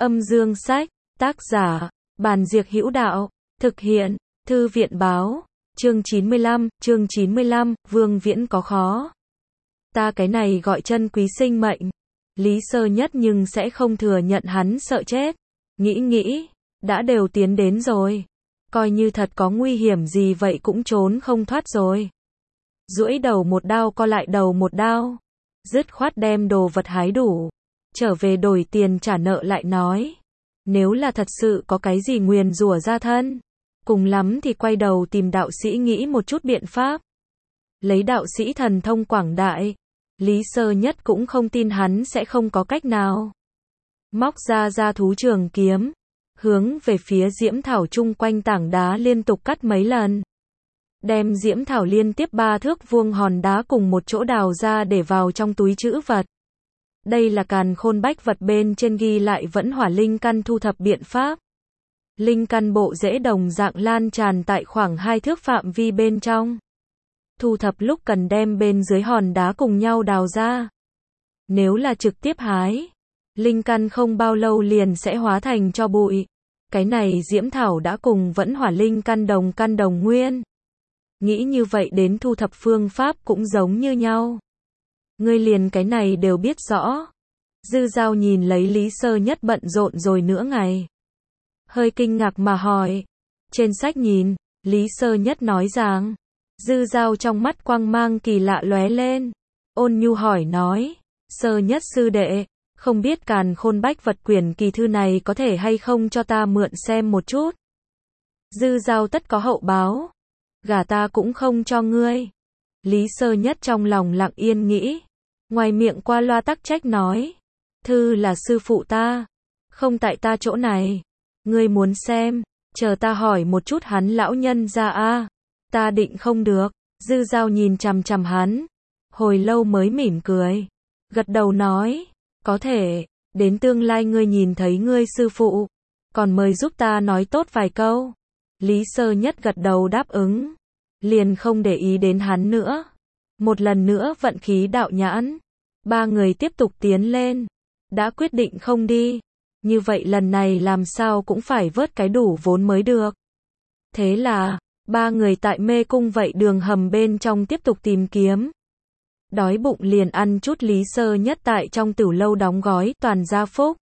Âm dương sách, tác giả, Bàn Diệc Hữu Đạo, thực hiện, Thư viện báo, chương 95, Vương Viễn có khó. Ta cái này gọi chân quý sinh mệnh. Lý Sơ Nhất nhưng sẽ không thừa nhận hắn sợ chết. Nghĩ, đã đều tiến đến rồi. Coi như thật có nguy hiểm gì vậy cũng trốn không thoát rồi. Duỗi đầu một đao co lại đầu một đao. Dứt khoát đem đồ vật hái đủ. Trở về đổi tiền trả nợ lại nói. Nếu là thật sự có cái gì nguyền rủa ra thân. Cùng lắm thì quay đầu tìm đạo sĩ nghĩ một chút biện pháp. Lấy đạo sĩ thần thông quảng đại. Lý Sơ Nhất cũng không tin hắn sẽ không có cách nào. Móc ra thú trường kiếm. Hướng về phía diễm thảo chung quanh tảng đá liên tục cắt mấy lần. Đem diễm thảo liên tiếp 3 thước vuông hòn đá cùng một chỗ đào ra để vào trong túi trữ vật. Đây là càn khôn bách vật bên trên ghi lại vẫn hỏa linh căn thu thập biện pháp. Linh căn bộ rễ đồng dạng lan tràn tại khoảng 2 thước phạm vi bên trong. Thu thập lúc cần đem bên dưới hòn đá cùng nhau đào ra. Nếu là trực tiếp hái, linh căn không bao lâu liền sẽ hóa thành tro bụi. Cái này diễm thảo đã cùng vẫn hỏa linh căn đồng nguyên. Nghĩ như vậy đến thu thập phương pháp cũng giống như nhau. Ngươi liền cái này đều biết rõ. Dư Dao nhìn lấy Lý Sơ Nhất bận rộn rồi nửa ngày. Hơi kinh ngạc mà hỏi. Trên sách nhìn, Lý Sơ Nhất nói rằng. Dư Dao trong mắt quang mang kỳ lạ lóe lên. Ôn nhu hỏi nói. Sơ Nhất sư đệ, không biết càn khôn bách vật quyển kỳ thư này có thể hay không cho ta mượn xem một chút. Dư Dao tất có hậu báo. Gả ta cũng không cho ngươi. Lý Sơ Nhất trong lòng lặng yên nghĩ. Ngoài miệng qua loa tắc trách nói. Thư là sư phụ ta. Không tại ta chỗ này. Ngươi muốn xem. Chờ ta hỏi một chút hắn lão nhân ra a. Ta định không được. Dư Dao nhìn chằm chằm hắn. Hồi lâu mới mỉm cười. Gật đầu nói. Có thể. Đến tương lai ngươi nhìn thấy ngươi sư phụ. Còn mời giúp ta nói tốt vài câu. Lý Sơ Nhất gật đầu đáp ứng. Liền không để ý đến hắn nữa. Một lần nữa vận khí đạo nhãn. 3 người tiếp tục tiến lên. Đã quyết định không đi. Như vậy lần này làm sao cũng phải vớt cái đủ vốn mới được. Thế là, 3 người tại mê cung vậy đường hầm bên trong tiếp tục tìm kiếm. Đói bụng liền ăn chút Lý Sơ Nhất tại trong tửu lâu đóng gói toàn gia phúc.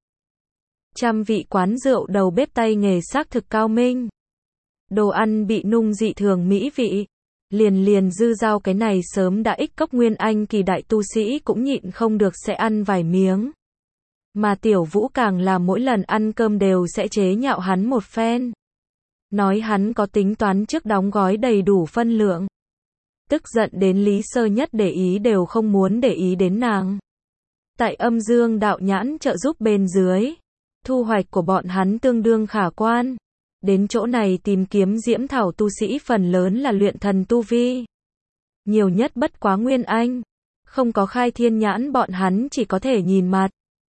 100 vị quán rượu đầu bếp tay nghề xác thực cao minh. Đồ ăn bị nung dị thường mỹ vị. Liền Dư Dao cái này sớm đã ích cốc nguyên anh kỳ đại tu sĩ cũng nhịn không được sẽ ăn vài miếng. Mà Tiểu Vũ càng là mỗi lần ăn cơm đều sẽ chế nhạo hắn một phen. Nói hắn có tính toán trước đóng gói đầy đủ phân lượng. Tức giận đến Lý Sơ Nhất để ý đều không muốn để ý đến nàng. Tại âm dương đạo nhãn trợ giúp bên dưới. Thu hoạch của bọn hắn tương đương khả quan. Đến chỗ này tìm kiếm diễm thảo tu sĩ phần lớn là luyện thần tu vi. Nhiều nhất bất quá nguyên anh. Không có khai thiên nhãn bọn hắn chỉ có thể nhìn mặt.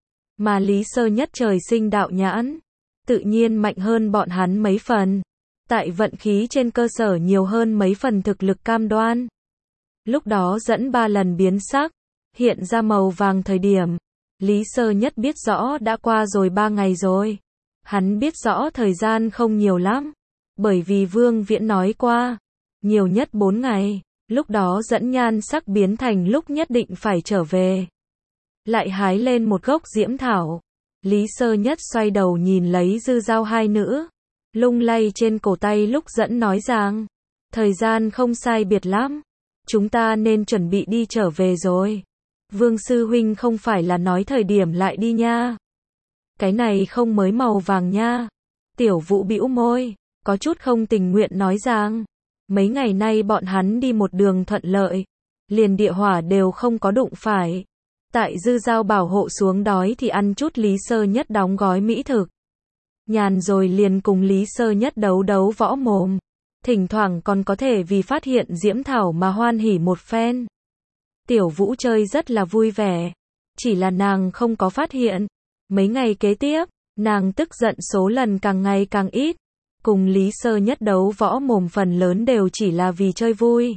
Mà Lý Sơ Nhất trời sinh đạo nhãn. Tự nhiên mạnh hơn bọn hắn mấy phần. Tại vận khí trên cơ sở nhiều hơn mấy phần thực lực cam đoan. Lúc đó dẫn 3 lần biến sắc. Hiện ra màu vàng thời điểm. Lý Sơ Nhất biết rõ đã qua rồi 3 ngày rồi. Hắn biết rõ thời gian không nhiều lắm. Bởi vì Vương Viễn nói qua. Nhiều nhất 4 ngày. Lúc đó dẫn nhan sắc biến thành lúc nhất định phải trở về. Lại hái lên một gốc diễm thảo. Lý Sơ Nhất xoay đầu nhìn lấy Dư Dao hai nữ. Lung lay trên cổ tay lúc dẫn nói rằng. Thời gian không sai biệt lắm. Chúng ta nên chuẩn bị đi trở về rồi. Vương sư huynh không phải là nói thời điểm lại đi nha. Cái này không mới màu vàng nha. Tiểu Vũ bĩu môi. Có chút không tình nguyện nói rằng. Mấy ngày nay bọn hắn đi một đường thuận lợi. Liền địa hỏa đều không có đụng phải. Tại Dư Dao bảo hộ xuống đói thì ăn chút Lý Sơ Nhất đóng gói mỹ thực. Nhàn rồi liền cùng Lý Sơ Nhất đấu võ mồm. Thỉnh thoảng còn có thể vì phát hiện diễm thảo mà hoan hỉ một phen. Tiểu Vũ chơi rất là vui vẻ. Chỉ là nàng không có phát hiện. Mấy ngày kế tiếp, nàng tức giận số lần càng ngày càng ít. Cùng Lý Sơ Nhất đấu võ mồm phần lớn đều chỉ là vì chơi vui.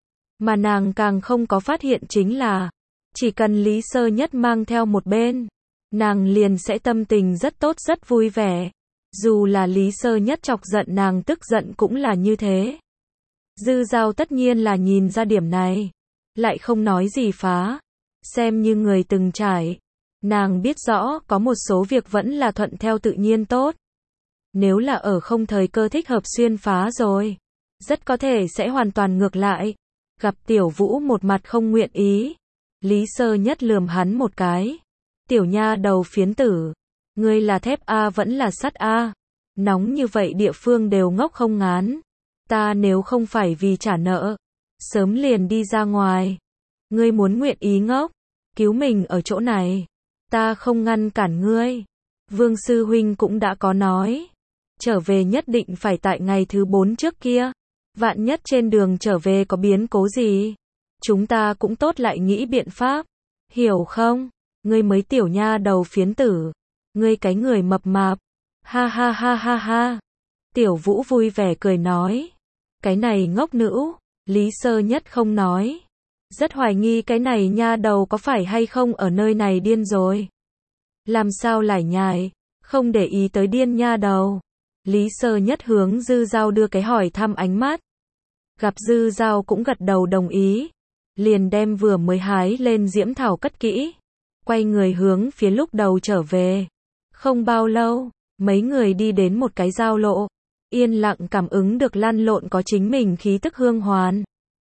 Mà nàng càng không có phát hiện chính là. Chỉ cần Lý Sơ Nhất mang theo một bên. nàng liền sẽ tâm tình rất tốt rất vui vẻ. Dù là Lý Sơ Nhất chọc giận nàng tức giận cũng là như thế. Dư Dao tất nhiên là nhìn ra điểm này, lại không nói gì phá, xem như người từng trải. Nàng biết rõ có một số việc vẫn là thuận theo tự nhiên tốt. Nếu là ở không thời cơ thích hợp xuyên phá rồi, rất có thể sẽ hoàn toàn ngược lại. Gặp Tiểu Vũ một mặt không nguyện ý, Lý Sơ Nhất lườm hắn một cái. Tiểu nha đầu phiến tử, ngươi là thép A vẫn là sắt A, nóng như vậy địa phương đều ngốc không ngán. Ta nếu không phải vì trả nợ, sớm liền đi ra ngoài. Ngươi muốn nguyện ý ngốc, cứu mình ở chỗ này, ta không ngăn cản ngươi. Vương sư huynh cũng đã có nói, trở về nhất định phải tại ngày thứ 4 trước kia. Vạn nhất trên đường trở về có biến cố gì, chúng ta cũng tốt lại nghĩ biện pháp. Hiểu không? Ngươi mới tiểu nha đầu phiến tử, ngươi cái người mập mạp. Ha ha ha ha ha. Tiểu Vũ vui vẻ cười nói, cái này ngốc nữ. Lý Sơ Nhất không nói, rất hoài nghi cái này nha đầu có phải hay không ở nơi này điên rồi. Làm sao lải nhải, không để ý tới điên nha đầu. Lý Sơ Nhất hướng Dư Dao đưa cái hỏi thăm ánh mắt. Gặp Dư Dao cũng gật đầu đồng ý, liền đem vừa mới hái lên diễm thảo cất kỹ, quay người hướng phía lúc đầu trở về. Không bao lâu, mấy người đi đến một cái giao lộ, yên lặng cảm ứng được lăn lộn có chính mình khí tức hương hoàn.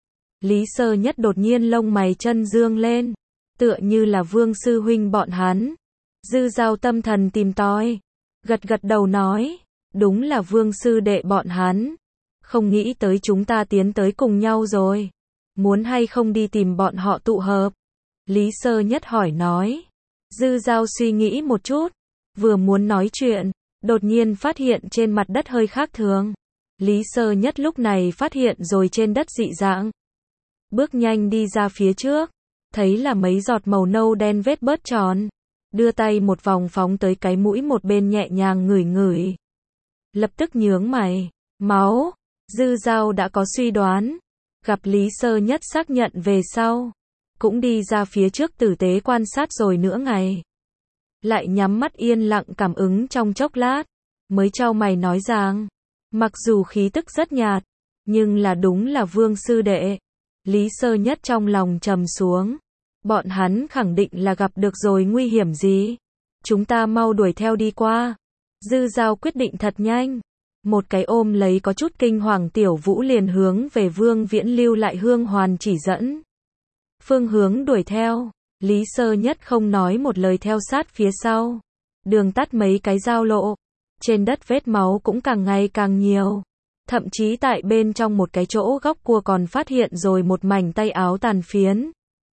Lý Sơ Nhất đột nhiên lông mày chân dương lên, tựa như là Vương sư huynh bọn hắn. Dư Dao tâm thần tìm tòi, gật gật đầu nói, đúng là Vương sư đệ bọn hắn. Không nghĩ tới chúng ta tiến tới cùng nhau rồi, muốn hay không đi tìm bọn họ tụ hợp? Lý Sơ Nhất hỏi nói. Dư Dao suy nghĩ một chút, vừa muốn nói chuyện, đột nhiên phát hiện trên mặt đất hơi khác thường. Lý Sơ Nhất lúc này phát hiện rồi trên đất dị dạng. Bước nhanh đi ra phía trước, thấy là mấy giọt màu nâu đen vết bớt tròn. Đưa tay một vòng phóng tới cái mũi một bên nhẹ nhàng ngửi ngửi. Lập tức nhướng mày, máu. Dư Dao đã có suy đoán, gặp Lý Sơ Nhất xác nhận về sau, cũng đi ra phía trước tử tế quan sát rồi nửa ngày. Lại nhắm mắt yên lặng cảm ứng trong chốc lát, mới chau mày nói rằng, mặc dù khí tức rất nhạt, nhưng là đúng là Vương sư đệ. Lý Sơ Nhất trong lòng trầm xuống, bọn hắn khẳng định là gặp được rồi nguy hiểm gì. Chúng ta mau đuổi theo đi qua. Dư Dao quyết định thật nhanh. Một cái ôm lấy có chút kinh hoàng Tiểu Vũ liền hướng về Vương Viễn lưu lại hương hoàn chỉ dẫn. Phương hướng đuổi theo, Lý Sơ Nhất không nói một lời theo sát phía sau. Đường tắt mấy cái giao lộ, trên đất vết máu cũng càng ngày càng nhiều. Thậm chí tại bên trong một cái chỗ góc cua còn phát hiện rồi một mảnh tay áo tàn phiến.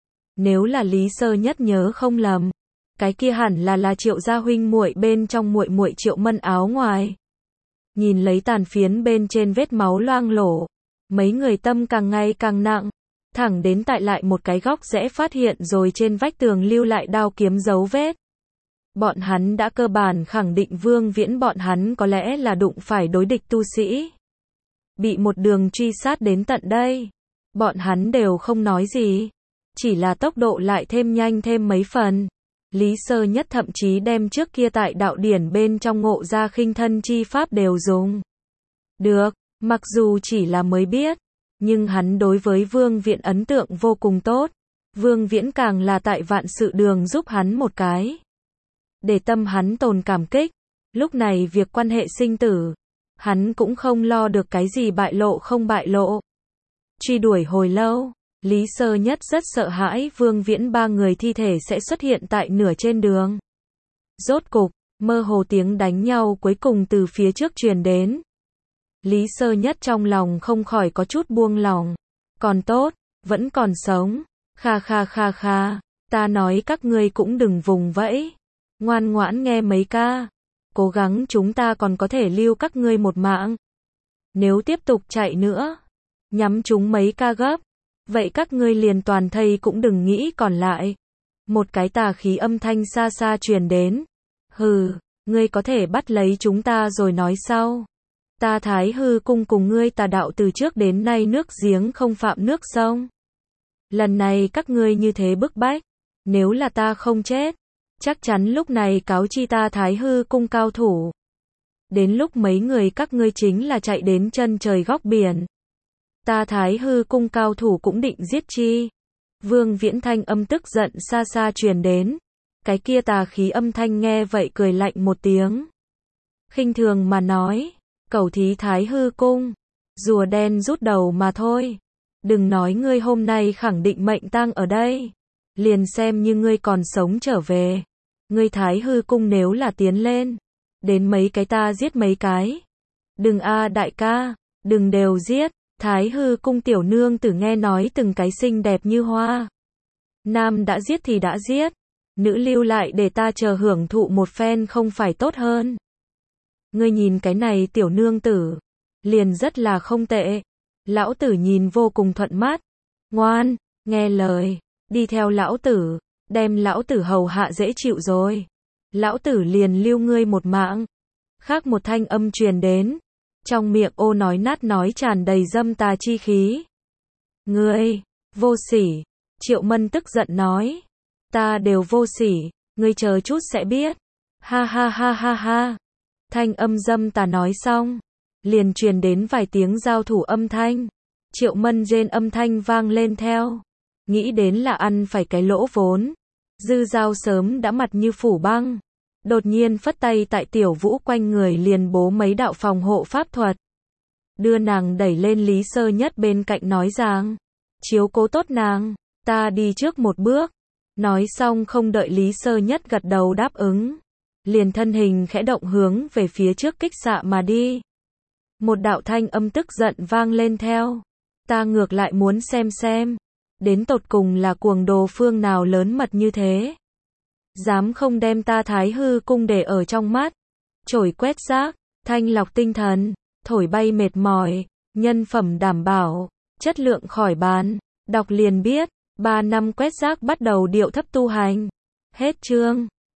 Nếu là Lý Sơ Nhất nhớ không lầm, cái kia hẳn là Triệu gia huynh muội bên trong muội muội Triệu Mân áo ngoài. Nhìn lấy tàn phiến bên trên vết máu loang lổ, mấy người tâm càng ngày càng nặng, thẳng đến tại lại một cái góc rẽ phát hiện rồi trên vách tường lưu lại đao kiếm dấu vết. Bọn hắn đã cơ bản khẳng định Vương Viễn bọn hắn có lẽ là đụng phải đối địch tu sĩ. Bị một đường truy sát đến tận đây, bọn hắn đều không nói gì, chỉ là tốc độ lại thêm nhanh thêm mấy phần. Lý Sơ Nhất thậm chí đem trước kia tại đạo điển bên trong ngộ ra khinh thân chi pháp đều dùng. Được, mặc dù chỉ là mới biết, nhưng hắn đối với Vương Viễn ấn tượng vô cùng tốt. Vương Viễn càng là tại vạn sự đường giúp hắn một cái. Để tâm hắn tồn cảm kích, lúc này việc quan hệ sinh tử, hắn cũng không lo được cái gì bại lộ không bại lộ. Truy đuổi hồi lâu, Lý Sơ Nhất rất sợ hãi Vương Viễn ba người thi thể sẽ xuất hiện tại nửa trên đường. Rốt cục, mơ hồ tiếng đánh nhau cuối cùng từ phía trước truyền đến. Lý Sơ Nhất trong lòng không khỏi có chút buông lòng. Còn tốt, vẫn còn sống. Kha kha kha kha, ta nói các ngươi cũng đừng vùng vẫy. Ngoan ngoãn nghe mấy ca. Cố gắng chúng ta còn có thể lưu các ngươi một mạng. Nếu tiếp tục chạy nữa, nhắm chúng mấy ca gấp, vậy các ngươi liền toàn thây cũng đừng nghĩ còn lại. Một cái tà khí âm thanh xa xa truyền đến. Hừ, ngươi có thể bắt lấy chúng ta rồi nói sau. Ta Thái Hư cung cùng ngươi tà đạo từ trước đến nay nước giếng không phạm nước sông. Lần này các ngươi như thế bức bách, nếu là ta không chết, chắc chắn lúc này cáo chi ta Thái Hư cung cao thủ. Đến lúc mấy người các ngươi chính là chạy đến chân trời góc biển. Ta Thái Hư cung cao thủ cũng định giết chi. Vương Viễn thanh âm tức giận xa xa truyền đến. Cái kia tà khí âm thanh nghe vậy cười lạnh một tiếng. Khinh thường mà nói, cẩu thí Thái Hư cung, rùa đen rút đầu mà thôi. Đừng nói ngươi hôm nay khẳng định mệnh tang ở đây. Liền xem như ngươi còn sống trở về. Ngươi Thái Hư cung nếu là tiến lên, đến mấy cái ta giết mấy cái. Đừng a đại ca, đừng đều giết. Thái Hư cung tiểu nương tử nghe nói từng cái xinh đẹp như hoa. Nam đã giết thì đã giết, nữ lưu lại để ta chờ hưởng thụ một phen không phải tốt hơn. Ngươi nhìn cái này tiểu nương tử, liền rất là không tệ. Lão tử nhìn vô cùng thuận mắt. Ngoan, nghe lời, đi theo lão tử, đem lão tử hầu hạ dễ chịu rồi. Lão tử liền lưu ngươi một mạng. Khác một thanh âm truyền đến. Trong miệng ô nói nát nói tràn đầy dâm tà chi khí. Ngươi, vô sỉ. Triệu Mân tức giận nói. Ta đều vô sỉ, ngươi chờ chút sẽ biết. Ha ha ha ha ha. Thanh âm dâm tà nói xong, liền truyền đến vài tiếng giao thủ âm thanh. Triệu Mân rên âm thanh vang lên theo. Nghĩ đến là ăn phải cái lỗ vốn. Dư Dao sớm đã mặt như phủ băng. Đột nhiên phất tay tại Tiểu Vũ quanh người liền bố mấy đạo phòng hộ pháp thuật. Đưa nàng đẩy lên Lý Sơ Nhất bên cạnh nói rằng, chiếu cố tốt nàng, ta đi trước một bước. Nói xong không đợi Lý Sơ Nhất gật đầu đáp ứng. Liền thân hình khẽ động hướng về phía trước kích xạ mà đi. Một đạo thanh âm tức giận vang lên theo. Ta ngược lại muốn xem. Đến tột cùng là cuồng đồ phương nào lớn mật như thế. Dám không đem ta Thái Hư cung để ở trong mắt. Chổi quét rác, thanh lọc tinh thần, thổi bay mệt mỏi, nhân phẩm đảm bảo, chất lượng khỏi bàn. Đọc liền biết, 3 năm quét rác bắt đầu điệu thấp tu hành. Hết chương.